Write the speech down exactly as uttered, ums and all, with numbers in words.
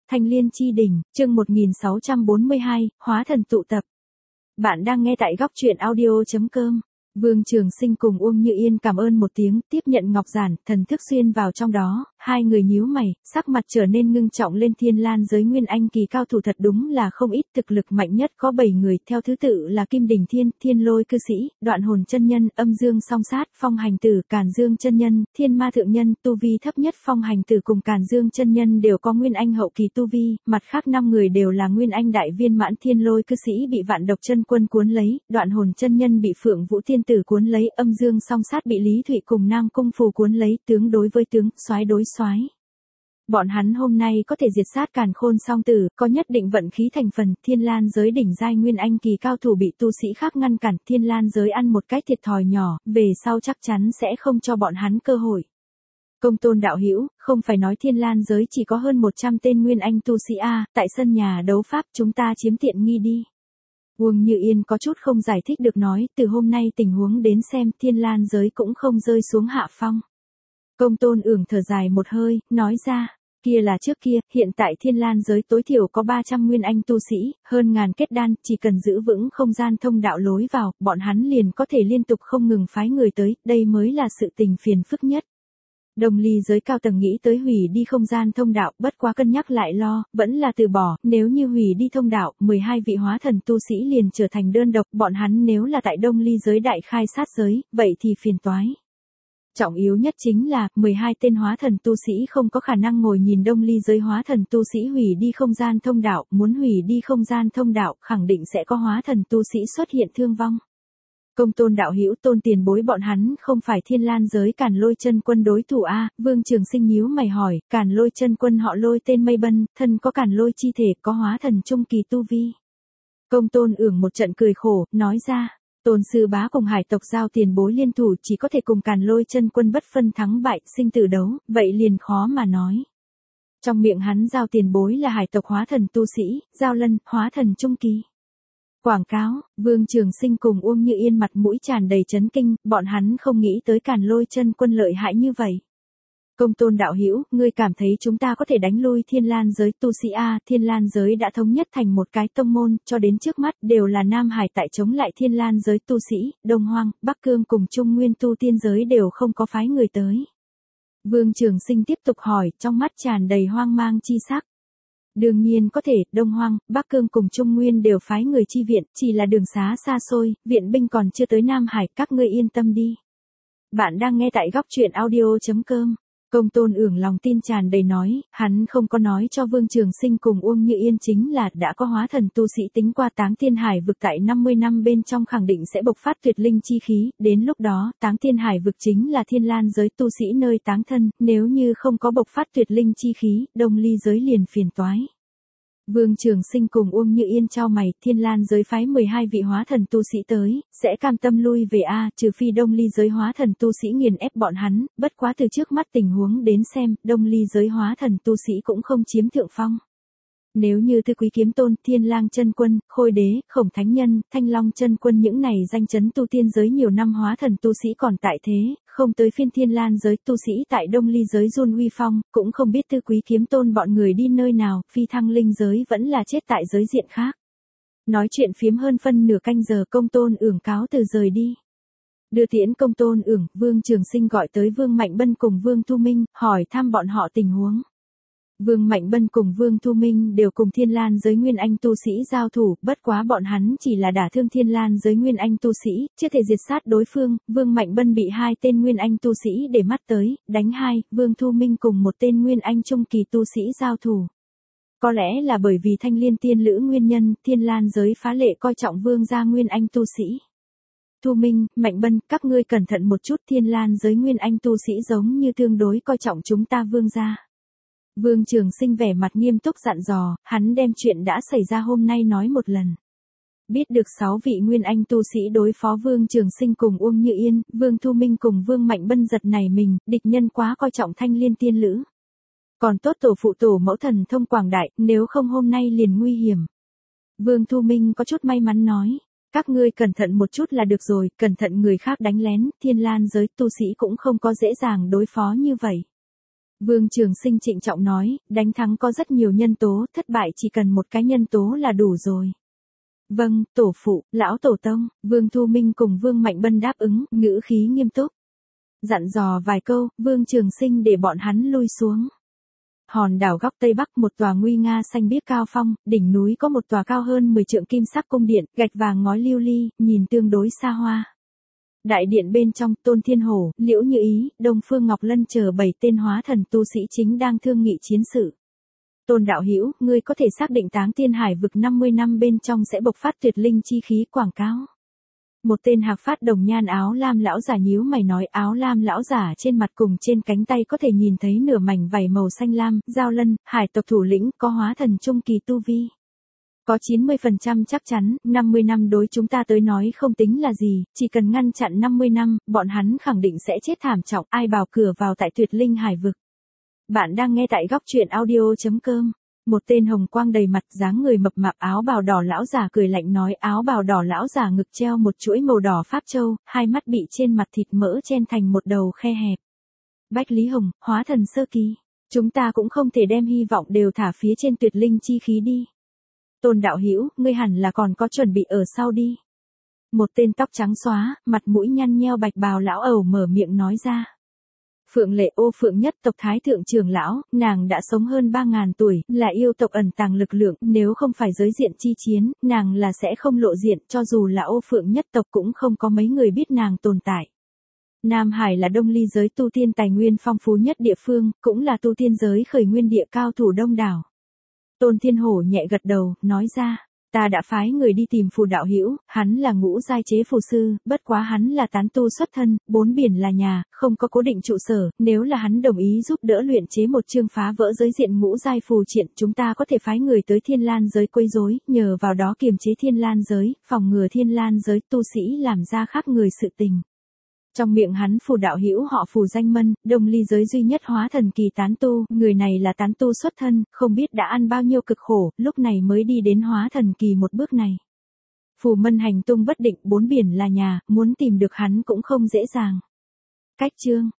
Thanh Liên Chi Đỉnh, chương một nghìn sáu trăm bốn mươi hai, Hóa Thần tụ tập. Bạn đang nghe tại góc truyện audio chấm com. Vương Trường Sinh cùng Uông Như Yên cảm ơn một tiếng, tiếp nhận ngọc giản, thần thức xuyên vào trong đó, hai người nhíu mày, sắc mặt trở nên ngưng trọng lên. Thiên Lan giới nguyên anh kỳ cao thủ thật đúng là không ít, thực lực mạnh nhất có bảy người, theo thứ tự là Kim Đỉnh Thiên, Thiên Lôi Cư Sĩ, Đoạn Hồn Chân Nhân, Âm Dương Song Sát, Phong Hành Tử, Càn Dương Chân Nhân, Thiên Ma Thượng Nhân. Tu vi thấp nhất Phong Hành Tử cùng Càn Dương Chân Nhân đều có nguyên anh hậu kỳ tu vi, mặt khác năm người đều là nguyên anh đại viên mãn. Thiên Lôi Cư Sĩ bị Vạn Độc Chân Quân cuốn lấy, Đoạn Hồn Chân Nhân bị Phượng Vũ Tiên Tử cuốn lấy, Âm Dương Song Sát bị Lý Thụy cùng Nam Cung Phù cuốn lấy, tướng đối với tướng, soái đối soái. Bọn hắn hôm nay có thể diệt sát Càn Khôn Song Tử, có nhất định vận khí thành phần. Thiên Lan giới đỉnh giai nguyên anh kỳ cao thủ bị tu sĩ khác ngăn cản, Thiên Lan giới ăn một cái thiệt thòi nhỏ, về sau chắc chắn sẽ không cho bọn hắn cơ hội. Công Tôn đạo hữu, không phải nói Thiên Lan giới chỉ có hơn một trăm tên nguyên anh tu sĩ a, tại sân nhà đấu pháp chúng ta chiếm tiện nghi đi. Uông Như Yên có chút không giải thích được nói, từ hôm nay tình huống đến xem, Thiên Lan giới cũng không rơi xuống hạ phong. Công Tôn ưởng thở dài một hơi, nói ra, kia là trước kia, hiện tại Thiên Lan giới tối thiểu có ba trăm nguyên anh tu sĩ, hơn ngàn kết đan, chỉ cần giữ vững không gian thông đạo lối vào, bọn hắn liền có thể liên tục không ngừng phái người tới, đây mới là sự tình phiền phức nhất. Đồng Ly giới cao tầng nghĩ tới hủy đi không gian thông đạo, bất quá cân nhắc lại lo, vẫn là từ bỏ, nếu như hủy đi thông đạo, mười hai vị hóa thần tu sĩ liền trở thành đơn độc, bọn hắn nếu là tại Đông Ly giới đại khai sát giới, vậy thì phiền toái. Trọng yếu nhất chính là, mười hai tên hóa thần tu sĩ không có khả năng ngồi nhìn Đông Ly giới hóa thần tu sĩ hủy đi không gian thông đạo, muốn hủy đi không gian thông đạo, khẳng định sẽ có hóa thần tu sĩ xuất hiện thương vong. Công Tôn đạo hữu, Tôn tiền bối bọn hắn không phải Thiên Lan giới Càn Lôi Chân Quân đối thủ a? Vương Trường Sinh nhíu mày hỏi. Càn Lôi Chân Quân họ Lôi tên Mây Bân, thân có Càn Lôi chi thể, có hóa thần trung kỳ tu vi. Công Tôn ưởng một trận cười khổ, nói ra, Tôn sư bá cùng hải tộc Giao tiền bối liên thủ chỉ có thể cùng Càn Lôi Chân Quân bất phân thắng bại, sinh tử đấu, vậy liền khó mà nói. Trong miệng hắn Giao tiền bối là hải tộc hóa thần tu sĩ, Giao Lân, hóa thần trung kỳ. Quảng cáo, Vương Trường Sinh cùng Uông Như Yên mặt mũi tràn đầy chấn kinh, bọn hắn không nghĩ tới Càn Lôi Chân Quân lợi hại như vậy. Công Tôn đạo hữu, ngươi cảm thấy chúng ta có thể đánh lui Thiên Lan giới tu sĩ a? Thiên Lan giới đã thống nhất thành một cái tông môn, cho đến trước mắt đều là Nam Hải tại chống lại Thiên Lan giới tu sĩ, Đông Hoang, Bắc Cương cùng Trung Nguyên tu tiên giới đều không có phái người tới. Vương Trường Sinh tiếp tục hỏi, trong mắt tràn đầy hoang mang chi sắc. Đương nhiên có thể, Đông Hoang, Bắc Cương cùng Trung Nguyên đều phái người chi viện, chỉ là đường xá xa xôi, viện binh còn chưa tới Nam Hải, các ngươi yên tâm đi. Bạn đang nghe tại góc truyện audio chấm com. Công Tôn ưởng lòng tin tràn đầy nói, hắn không có nói cho Vương Trường Sinh cùng Uông Như Yên chính là đã có hóa thần tu sĩ tính qua Táng Thiên Hải vực tại năm mươi năm bên trong khẳng định sẽ bộc phát tuyệt linh chi khí, đến lúc đó, Táng Thiên Hải vực chính là Thiên Lan giới tu sĩ nơi táng thân, nếu như không có bộc phát tuyệt linh chi khí, Đông Ly giới liền phiền toái. Vương Trường Sinh cùng Uông Như Yên chau mày, Thiên Lan giới phái mười hai vị hóa thần tu sĩ tới, sẽ cam tâm lui về a? Trừ phi Đông Ly giới hóa thần tu sĩ nghiền ép bọn hắn, bất quá từ trước mắt tình huống đến xem, Đông Ly giới hóa thần tu sĩ cũng không chiếm thượng phong. Nếu như Thư Quý Kiếm Tôn, Thiên Lang Chân Quân, Khôi Đế, Khổng Thánh Nhân, Thanh Long Chân Quân những này danh chấn tu tiên giới nhiều năm hóa thần tu sĩ còn tại thế, không tới phiên Thiên Lan giới tu sĩ tại Đông Ly giới run uy phong, cũng không biết Thư Quý Kiếm Tôn bọn người đi nơi nào, phi thăng linh giới vẫn là chết tại giới diện khác. Nói chuyện phiếm hơn phân nửa canh giờ, Công Tôn ưởng cáo từ rời đi. Đưa tiễn Công Tôn ưởng, Vương Trường Sinh gọi tới Vương Mạnh Bân cùng Vương Thu Minh, hỏi thăm bọn họ tình huống. Vương Mạnh Bân cùng Vương Thu Minh đều cùng Thiên Lan giới nguyên anh tu sĩ giao thủ, bất quá bọn hắn chỉ là đả thương Thiên Lan giới nguyên anh tu sĩ, chưa thể diệt sát đối phương. Vương Mạnh Bân bị hai tên nguyên anh tu sĩ để mắt tới, đánh hai, Vương Thu Minh cùng một tên nguyên anh trung kỳ tu sĩ giao thủ. Có lẽ là bởi vì Thanh Liên tiên lữ nguyên nhân, Thiên Lan giới phá lệ coi trọng Vương gia nguyên anh tu sĩ. Thu Minh, Mạnh Bân, các ngươi cẩn thận một chút, Thiên Lan giới nguyên anh tu sĩ giống như tương đối coi trọng chúng ta Vương gia. Vương Trường Sinh vẻ mặt nghiêm túc dặn dò, hắn đem chuyện đã xảy ra hôm nay nói một lần. Biết được sáu vị nguyên anh tu sĩ đối phó Vương Trường Sinh cùng Uông Như Yên, Vương Thu Minh cùng Vương Mạnh Bân giật nảy mình, địch nhân quá coi trọng Thanh Liên tiên lữ. Còn tốt tổ phụ tổ mẫu thần thông quảng đại, nếu không hôm nay liền nguy hiểm. Vương Thu Minh có chút may mắn nói, các ngươi cẩn thận một chút là được rồi, cẩn thận người khác đánh lén, Thiên Lan giới tu sĩ cũng không có dễ dàng đối phó như vậy. Vương Trường Sinh trịnh trọng nói, đánh thắng có rất nhiều nhân tố, thất bại chỉ cần một cái nhân tố là đủ rồi. Vâng, tổ phụ, lão tổ tông, Vương Thu Minh cùng Vương Mạnh Bân đáp ứng, ngữ khí nghiêm túc. Dặn dò vài câu, Vương Trường Sinh để bọn hắn lui xuống. Hòn đảo góc Tây Bắc một tòa nguy nga xanh biếc cao phong, đỉnh núi có một tòa cao hơn mười trượng kim sắc cung điện, gạch vàng ngói lưu ly, nhìn tương đối xa hoa. Đại điện bên trong, Tôn Thiên Hổ, Liễu Như Ý, Đông Phương Ngọc Lân chờ bảy tên hóa thần tu sĩ chính đang thương nghị chiến sự. Tôn đạo hữu, ngươi có thể xác định Táng Tiên Hải vực năm mươi năm bên trong sẽ bộc phát tuyệt linh chi khí quảng cáo. Một tên hạc phát đồng nhan áo lam lão giả nhíu mày nói, áo lam lão giả trên mặt cùng trên cánh tay có thể nhìn thấy nửa mảnh vảy màu xanh lam, Giao Lân, hải tộc thủ lĩnh, có hóa thần trung kỳ tu vi. Có chín mươi phần trăm chắc chắn, năm mươi năm đối chúng ta tới nói không tính là gì, chỉ cần ngăn chặn năm mươi năm, bọn hắn khẳng định sẽ chết thảm trọng, ai bảo cửa vào tại tuyệt linh hải vực. Bạn đang nghe tại góc truyện audio chấm com. Một tên hồng quang đầy mặt, dáng người mập mạp, áo bào đỏ lão giả cười lạnh nói, áo bào đỏ lão giả ngực treo một chuỗi màu đỏ pháp châu, hai mắt bị trên mặt thịt mỡ chen thành một đầu khe hẹp. Bách Lý Hồng, hóa thần sơ kỳ, chúng ta cũng không thể đem hy vọng đều thả phía trên tuyệt linh chi khí đi. Tôn đạo hữu, ngươi hẳn là còn có chuẩn bị ở sau đi. Một tên tóc trắng xóa, mặt mũi nhăn nheo bạch bào lão ẩu mở miệng nói ra. Phượng Lệ Ô Phượng nhất tộc thái thượng trưởng lão, nàng đã sống hơn ba ngàn tuổi, là yêu tộc ẩn tàng lực lượng, nếu không phải giới diện chi chiến, nàng là sẽ không lộ diện, cho dù là Ô Phượng nhất tộc cũng không có mấy người biết nàng tồn tại. Nam Hải là Đông Ly giới tu tiên tài nguyên phong phú nhất địa phương, cũng là tu tiên giới khởi nguyên địa cao thủ đông đảo. Tôn Thiên Hổ nhẹ gật đầu, nói ra, ta đã phái người đi tìm Phù đạo hữu, hắn là ngũ giai chế phù sư, bất quá hắn là tán tu xuất thân, bốn biển là nhà, không có cố định trụ sở, nếu là hắn đồng ý giúp đỡ luyện chế một chương phá vỡ giới diện ngũ giai phù triện, chúng ta có thể phái người tới Thiên Lan giới quấy rối, nhờ vào đó kiềm chế Thiên Lan giới, phòng ngừa Thiên Lan giới tu sĩ làm ra khác người sự tình. Trong miệng hắn Phù đạo hữu họ Phù danh Mân, Đông Ly giới duy nhất hóa thần kỳ tán tu, người này là tán tu xuất thân, không biết đã ăn bao nhiêu cực khổ, lúc này mới đi đến hóa thần kỳ một bước này. Phù Mân hành tung bất định, bốn biển là nhà, muốn tìm được hắn cũng không dễ dàng. Cách chương